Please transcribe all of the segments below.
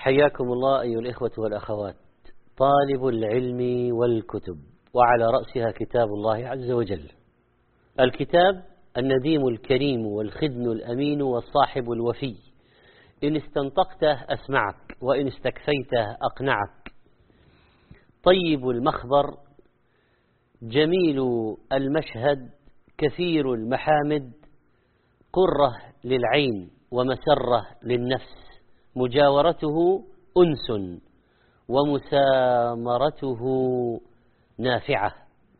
حياكم الله أيها الإخوة والأخوات، طالب العلم والكتب، وعلى رأسها كتاب الله عز وجل. الكتاب النديم الكريم والخدن الأمين والصاحب الوفي، إن استنطقته أسمعك وإن استكفيته أقنعك. طيب المخبر، جميل المشهد، كثير المحامد، قرة للعين ومسرة للنفس، مجاورته أنس ومسامرته نافعة.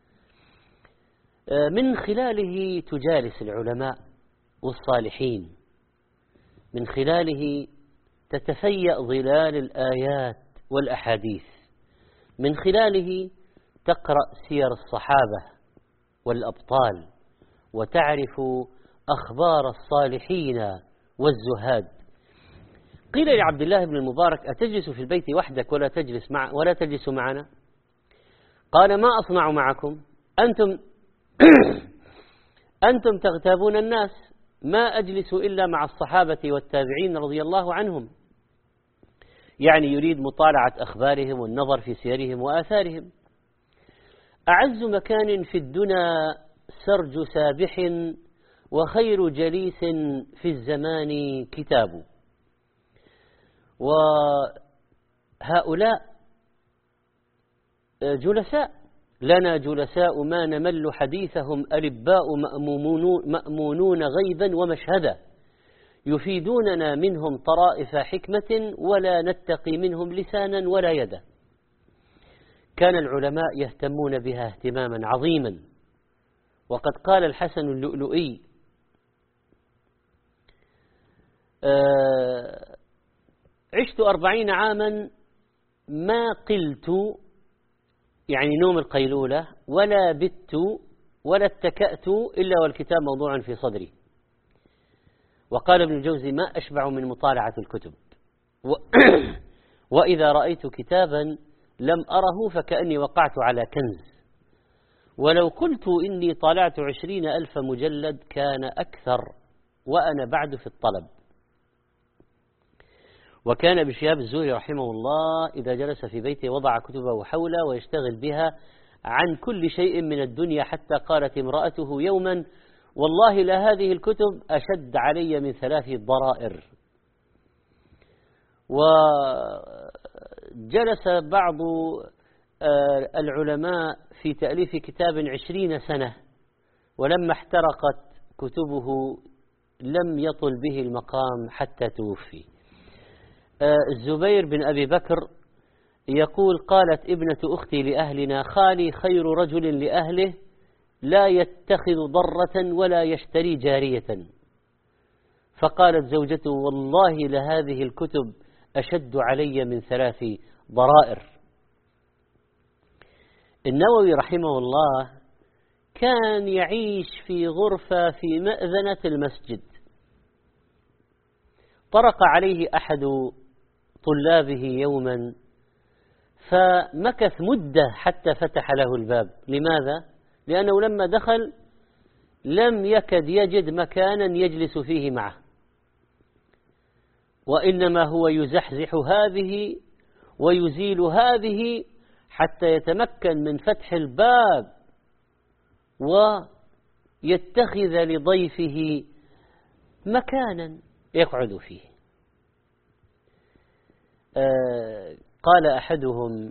من خلاله تجالس العلماء والصالحين، من خلاله تتفيأ ظلال الآيات والأحاديث، من خلاله تقرأ سير الصحابة والأبطال وتعرف أخبار الصالحين والزهاد. قيل لعبد الله بن المبارك: أتجلس في البيت وحدك ولا تجلس معنا؟ قال: ما أصنع معكم؟ أنتم تغتابون الناس، ما أجلس إلا مع الصحابة والتابعين رضي الله عنهم. يعني يريد مطالعة أخبارهم والنظر في سيرهم وآثارهم. أعز مكان في الدنا سرج سابح، وخير جليس في الزمان كتاب. وهؤلاء جلساء لنا، جلساء ما نمل حديثهم، ألباء مأمونون غيبا ومشهدا، يفيدوننا منهم طرائف حكمة ولا نتقي منهم لسانا ولا يدا. كان العلماء يهتمون بها اهتماما عظيما. وقد قال الحسن اللؤلؤي: عشت 40 عاما ما قلت، يعني نوم القيلولة، ولا بت ولا اتكأت إلا والكتاب موضوع في صدري. وقال ابن الجوزي: ما أشبع من مطالعة الكتب، وإذا رأيت كتابا لم أره فكأني وقعت على كنز، ولو قلت إني طالعت 20,000 مجلد كان أكثر، وأنا بعد في الطلب. وكان ابن شهاب الزهري رحمه الله إذا جلس في بيته وضع كتبه حوله ويشتغل بها عن كل شيء من الدنيا، حتى قالت امرأته يوما: والله لا هذه الكتب أشد علي من 3 ضرائر. وجلس بعض العلماء في تأليف كتاب 20 سنة، ولما احترقت كتبه لم يطل به المقام حتى توفي. الزبير بن أبي بكر يقول: قالت ابنة أختي لأهلنا: خالي خير رجل لأهله، لا يتخذ ضرة ولا يشتري جارية. فقالت زوجته: والله لهذه الكتب أشد علي من 3 ضرائر. النووي رحمه الله كان يعيش في غرفة في مأذنة المسجد. طرق عليه أحد طلابه يوما، فمكث مدة حتى فتح له الباب. لماذا؟ لأنه لما دخل لم يكد يجد مكانا يجلس فيه معه، وإنما هو يزحزح هذه ويزيل هذه حتى يتمكن من فتح الباب ويتخذ لضيفه مكانا يقعد فيه. قال أحدهم: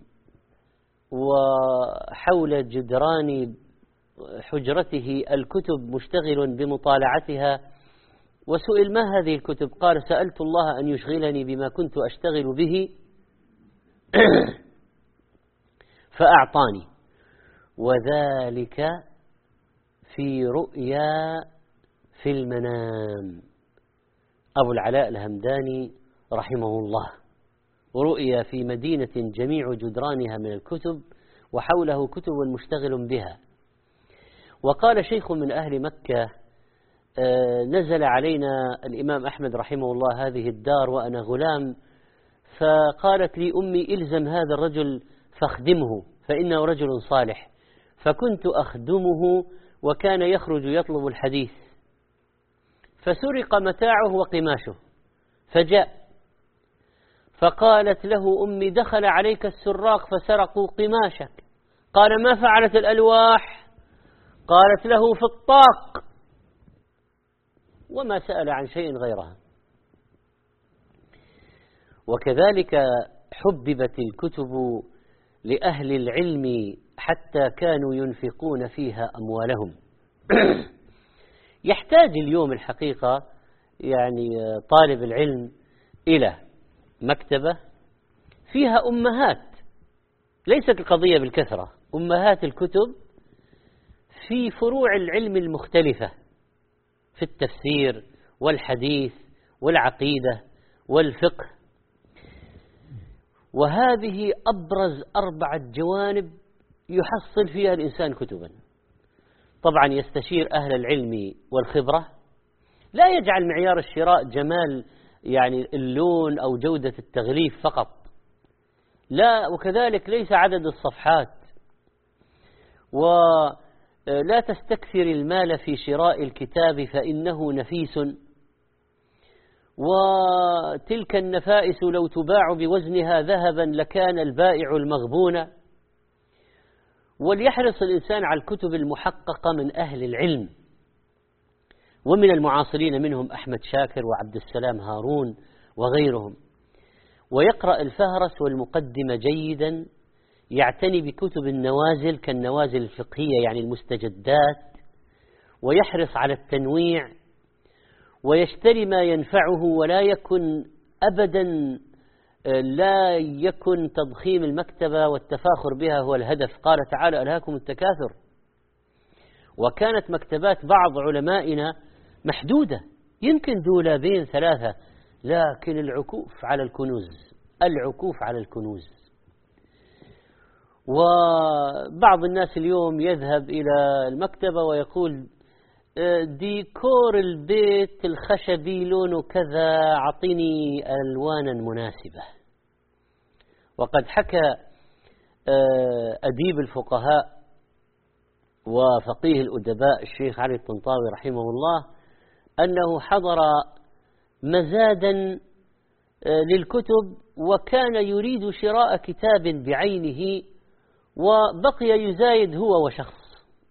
وحول جدران حجرته الكتب مشتغل بمطالعتها، وسئل: ما هذه الكتب؟ قال: سألت الله أن يشغلني بما كنت أشتغل به فأعطاني، وذلك في رؤيا في المنام. أبو العلاء الهمداني رحمه الله: ورؤيا في مدينة جميع جدرانها من الكتب، وحوله كتب مشتغل بها. وقال شيخ من أهل مكة: نزل علينا الإمام أحمد رحمه الله هذه الدار وأنا غلام، فقالت لي أمي: إلزم هذا الرجل فاخدمه فإنه رجل صالح. فكنت أخدمه، وكان يخرج يطلب الحديث، فسرق متاعه وقماشه، فجاء فقالت له أمي: دخل عليك السراق فسرقوا قماشك. قال: ما فعلت الألواح؟ قالت له: في الطاق. وما سأل عن شيء غيرها. وكذلك حببت الكتب لأهل العلم حتى كانوا ينفقون فيها أموالهم. يحتاج اليوم الحقيقة يعني طالب العلم إلى مكتبة فيها أمهات، ليست القضية بالكثرة، أمهات الكتب في فروع العلم المختلفة، في التفسير والحديث والعقيدة والفقه. وهذه أبرز 4 جوانب يحصل فيها الإنسان كتبا. طبعا يستشير أهل العلم والخبرة، لا يجعل معيار الشراء جمال يعني اللون أو جودة التغليف فقط، لا، وكذلك ليس عدد الصفحات. ولا تستكثر المال في شراء الكتاب فإنه نفيس، وتلك النفائس لو تباع بوزنها ذهبا لكان البائع المغبون. وليحرص الإنسان على الكتب المحققة من أهل العلم، ومن المعاصرين منهم أحمد شاكر وعبد السلام هارون وغيرهم، ويقرأ الفهرس والمقدمة جيدا، يعتني بكتب النوازل كالنوازل الفقهية يعني المستجدات، ويحرص على التنويع، ويشتري ما ينفعه، ولا يكن أبدا لا يكن تضخيم المكتبة والتفاخر بها هو الهدف. قال تعالى: ألهاكم التكاثر. وكانت مكتبات بعض علمائنا محدودة، يمكن 2 3، لكن العكوف على الكنوز، العكوف على الكنوز. وبعض الناس اليوم يذهب إلى المكتبة ويقول: ديكور البيت الخشبي لونه كذا، أعطيني ألوانا مناسبة. وقد حكى أديب الفقهاء وفقيه الأدباء الشيخ علي الطنطاوي رحمه الله أنه حضر مزادا للكتب، وكان يريد شراء كتاب بعينه، وبقي يزايد هو وشخص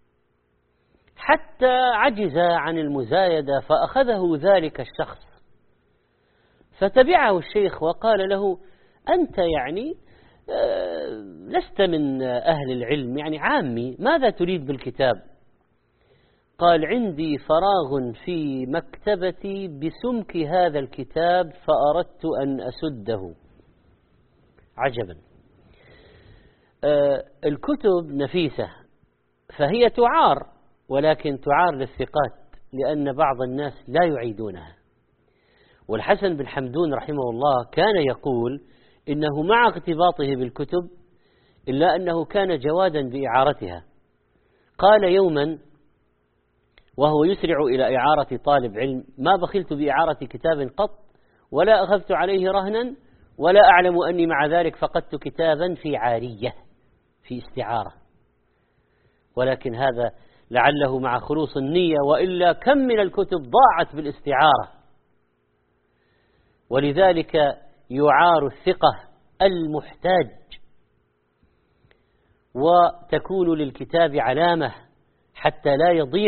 حتى عجز عن المزايدة، فأخذه ذلك الشخص فتبعه الشيخ وقال له: أنت يعني لست من أهل العلم، يعني عامي، ماذا تريد بالكتاب؟ قال: عندي فراغ في مكتبتي بسمك هذا الكتاب فأردت أن أسده. عجبا. الكتب نفيسة، فهي تعار، ولكن تعار للثقات، لأن بعض الناس لا يعيدونها. والحسن بن حمدون رحمه الله كان يقول إنه مع اغتباطه بالكتب إلا أنه كان جوادا بإعارتها. قال يوما وهو يسرع إلى إعارة طالب علم: ما بخلت بإعارة كتاب قط، ولا أخذت عليه رهنا، ولا أعلم أني مع ذلك فقدت كتابا في عارية، في استعارة، ولكن هذا لعله مع خلوص النية، وإلا كم من الكتب ضاعت بالاستعارة. ولذلك يعار الثقة المحتاج، وتكون للكتاب علامة حتى لا يضيع.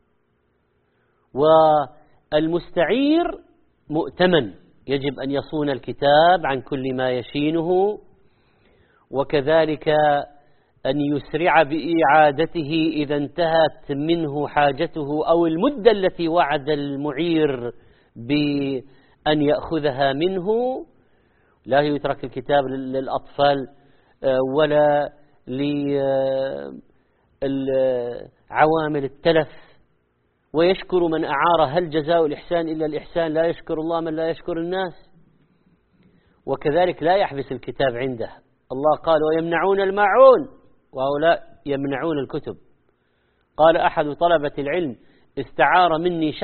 والمستعير مؤتمن، يجب أن يصون الكتاب عن كل ما يشينه، وكذلك أن يسرع بإعادته إذا انتهت منه حاجته أو المدة التي وعد المعير بأن يأخذها منه. لا يترك الكتاب للأطفال ولا لعوامل التلف. ويشكر من أعار: هل جزاء الإحسان إلا الإحسان؟ لا يشكر الله من لا يشكر الناس. وكذلك لا يحبس الكتاب عنده. الله قال: ويمنعون الماعون، وهؤلاء يمنعون الكتب. قال أحد طلبة العلم: استعار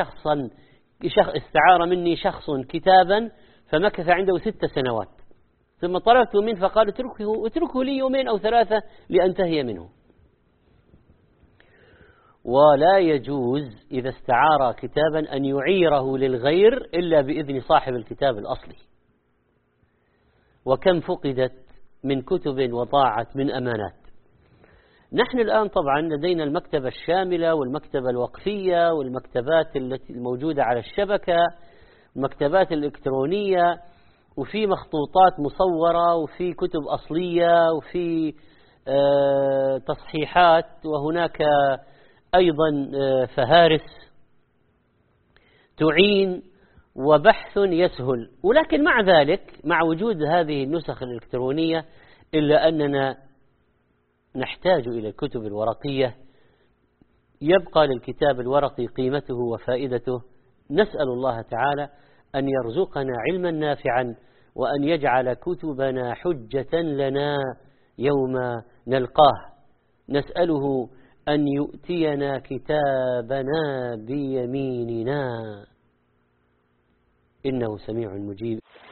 مني شخص كتابا فمكث عنده 6 سنوات، ثم طلبت منه فقال: اتركه لي 2 أو 3 لأنتهي منه. ولا يجوز إذا استعار كتابا أن يعيره للغير إلا بإذن صاحب الكتاب الأصلي. وكم فقدت من كتب وضاعت من أمانات. نحن الآن طبعا لدينا المكتبة الشاملة والمكتبة الوقفية والمكتبات التي الموجودة على الشبكة، المكتبات الإلكترونية، وفي مخطوطات مصورة وفي كتب أصلية وفي تصحيحات، وهناك أيضا فهارس تعين وبحث يسهل. ولكن مع ذلك، مع وجود هذه النسخ الإلكترونية، إلا أننا نحتاج إلى الكتب الورقية. يبقى للكتاب الورقي قيمته وفائدته. نسأل الله تعالى أن يرزقنا علما نافعا، وأن يجعل كتبنا حجة لنا يوم نلقاه. نسأله أن يؤتينا كتابنا بيميننا إنه سميع مجيب.